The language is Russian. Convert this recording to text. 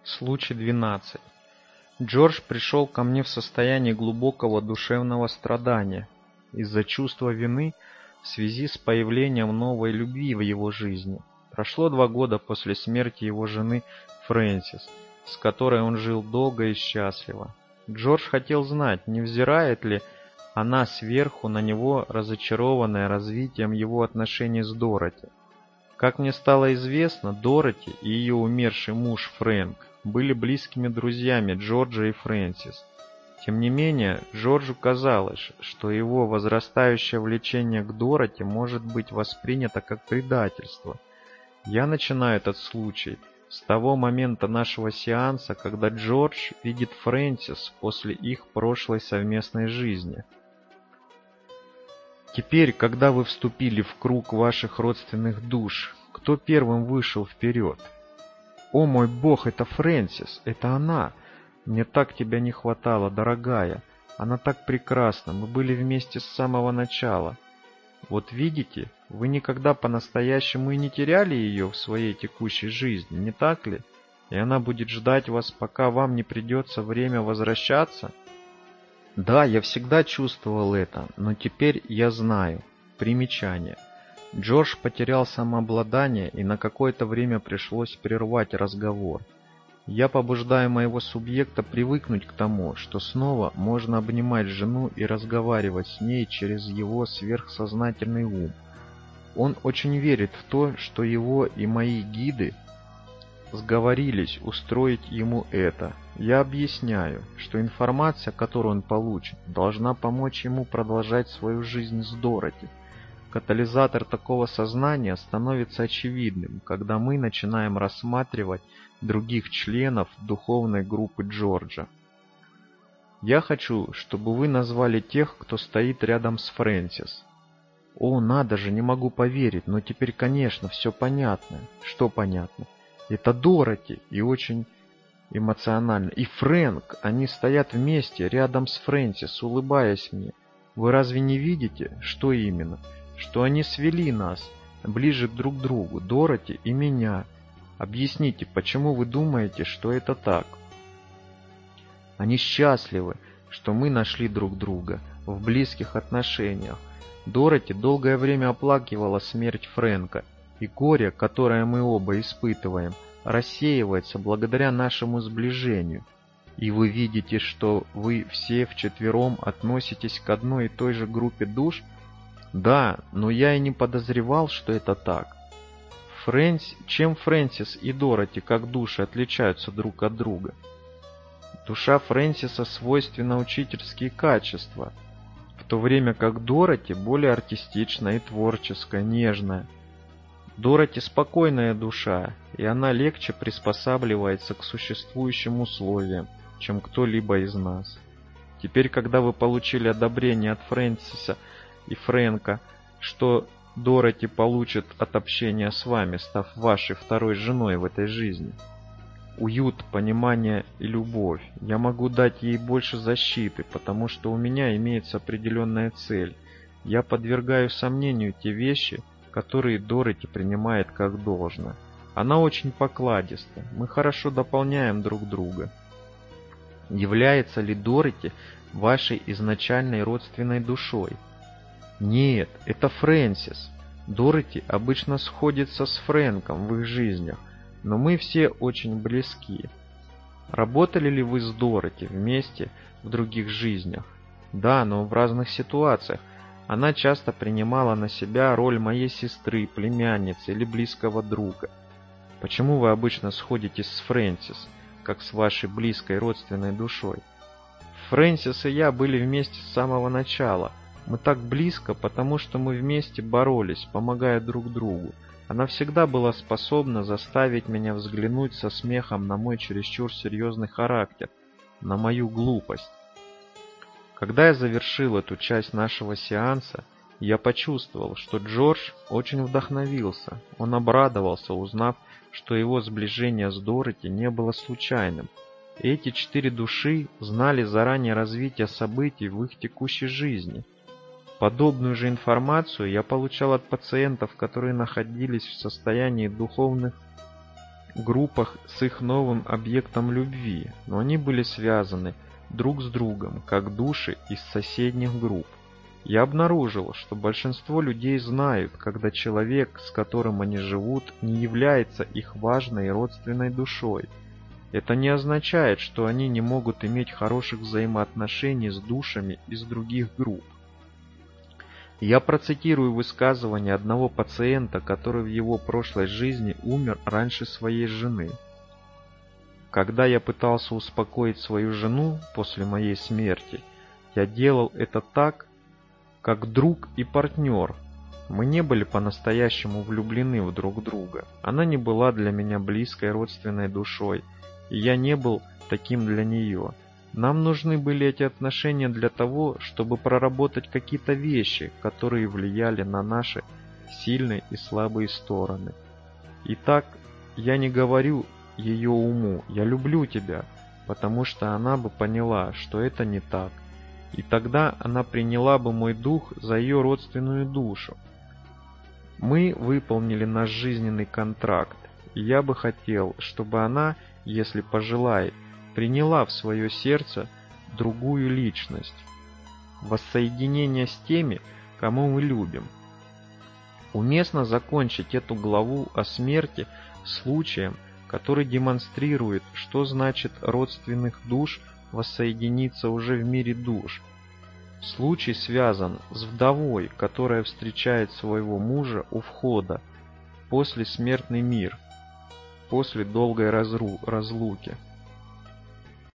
Случай 12. Джордж пришел ко мне в состоянии глубокого душевного страдания из-за чувства вины в связи с появлением новой любви в его жизни. Прошло 2 года после смерти его жены Фрэнсис, с которой он жил долго и счастливо. Джордж хотел знать, не взирает ли она сверху на него, разочарованная развитием его отношений с Дороти. Как мне стало известно, Дороти и ее умерший муж Фрэнк были близкими друзьями Джорджа и Фрэнсис. Тем не менее, Джорджу казалось, что его возрастающее влечение к Дороти может быть воспринято как предательство. Я начинаю этот случай с того момента нашего сеанса, когда Джордж видит Фрэнсис после их прошлой совместной жизни. Теперь, когда вы вступили в круг ваших родственных душ, кто первым вышел вперед? «О мой Бог, это Фрэнсис, это она! Мне так тебя не хватало, дорогая! Она так прекрасна, мы были вместе с самого начала. Вот видите, вы никогда по-настоящему и не теряли ее в своей текущей жизни, не так ли? И она будет ждать вас, пока вам не придется время возвращаться?» Да, я всегда чувствовал это, но теперь я знаю. Примечание. Джордж потерял самообладание, и на какое-то время пришлось прервать разговор. Я побуждаю моего субъекта привыкнуть к тому, что снова можно обнимать жену и разговаривать с ней через его сверхсознательный ум. Он очень верит в то, что его и мои гиды сговорились устроить ему это. Я объясняю, что информация, которую он получит, должна помочь ему продолжать свою жизнь с Дороти. Катализатор такого сознания становится очевидным, когда мы начинаем рассматривать других членов духовной группы Джорджа. Я хочу, чтобы вы назвали тех, кто стоит рядом с Фрэнсис. О, надо же, не могу поверить, но теперь, конечно, все понятно. Что понятно? Это Дороти, и очень эмоционально. И Фрэнк, они стоят вместе, рядом с Фрэнсис, улыбаясь мне. Вы разве не видите, что именно? Что они свели нас ближе друг к другу, Дороти и меня. Объясните, почему вы думаете, что это так? Они счастливы, что мы нашли друг друга в близких отношениях. Дороти долгое время оплакивала смерть Фрэнка, и горе, которое мы оба испытываем, рассеивается благодаря нашему сближению. И вы видите, что вы все вчетвером относитесь к одной и той же группе душ? Да, но я и не подозревал, что это так. Чем Фрэнсис и Дороти как души отличаются друг от друга? Душа Фрэнсиса свойственна учительские качества, в то время как Дороти более артистичная и творческая, нежная. Дороти спокойная душа, и она легче приспосабливается к существующим условиям, чем кто-либо из нас. Теперь, когда вы получили одобрение от Фрэнсиса и Фрэнка, что Дороти получит от общения с вами, став вашей второй женой в этой жизни? Уют, понимание и любовь. Я могу дать ей больше защиты, потому что у меня имеется определенная цель. Я подвергаю сомнению те вещи, которые Дороти принимает как должное. Она очень покладиста. Мы хорошо дополняем друг друга. Является ли Дороти вашей изначальной родственной душой? Нет, это Фрэнсис. Дороти обычно сходится с Фрэнком в их жизнях, но мы все очень близки. Работали ли вы с Дороти вместе в других жизнях? Да, но в разных ситуациях. Она часто принимала на себя роль моей сестры, племянницы или близкого друга. Почему вы обычно сходитесь с Фрэнсис, как с вашей близкой родственной душой? Фрэнсис и я были вместе с самого начала. Мы так близко, потому что мы вместе боролись, помогая друг другу. Она всегда была способна заставить меня взглянуть со смехом на мой чересчур серьезный характер, на мою глупость. Когда я завершил эту часть нашего сеанса, я почувствовал, что Джордж очень вдохновился. Он обрадовался, узнав, что его сближение с Дороти не было случайным. Эти 4 души знали заранее развитие событий в их текущей жизни. Подобную же информацию я получал от пациентов, которые находились в состоянии духовных группах с их новым объектом любви, но они были связаны друг с другом, как души из соседних групп. Я обнаружил, что большинство людей знают, когда человек, с которым они живут, не является их важной и родственной душой. Это не означает, что они не могут иметь хороших взаимоотношений с душами из других групп. Я процитирую высказывание одного пациента, который в его прошлой жизни умер раньше своей жены. Когда я пытался успокоить свою жену после моей смерти, я делал это так, как друг и партнер. Мы не были по-настоящему влюблены в друг друга. Она не была для меня близкой родственной душой, и я не был таким для нее. Нам нужны были эти отношения для того, чтобы проработать какие-то вещи, которые влияли на наши сильные и слабые стороны. Итак, я не говорю ее уму «я люблю тебя», потому что она бы поняла, что это не так. И тогда она приняла бы мой дух за ее родственную душу. Мы выполнили наш жизненный контракт, и я бы хотел, чтобы она, если пожелает, приняла в свое сердце другую личность. Воссоединение с теми, кому мы любим. Уместно закончить эту главу о смерти случаем, который демонстрирует, что значит родственных душ воссоединиться уже в мире душ. Случай связан с вдовой, которая встречает своего мужа у входа после смертный мир, после долгой разлуки.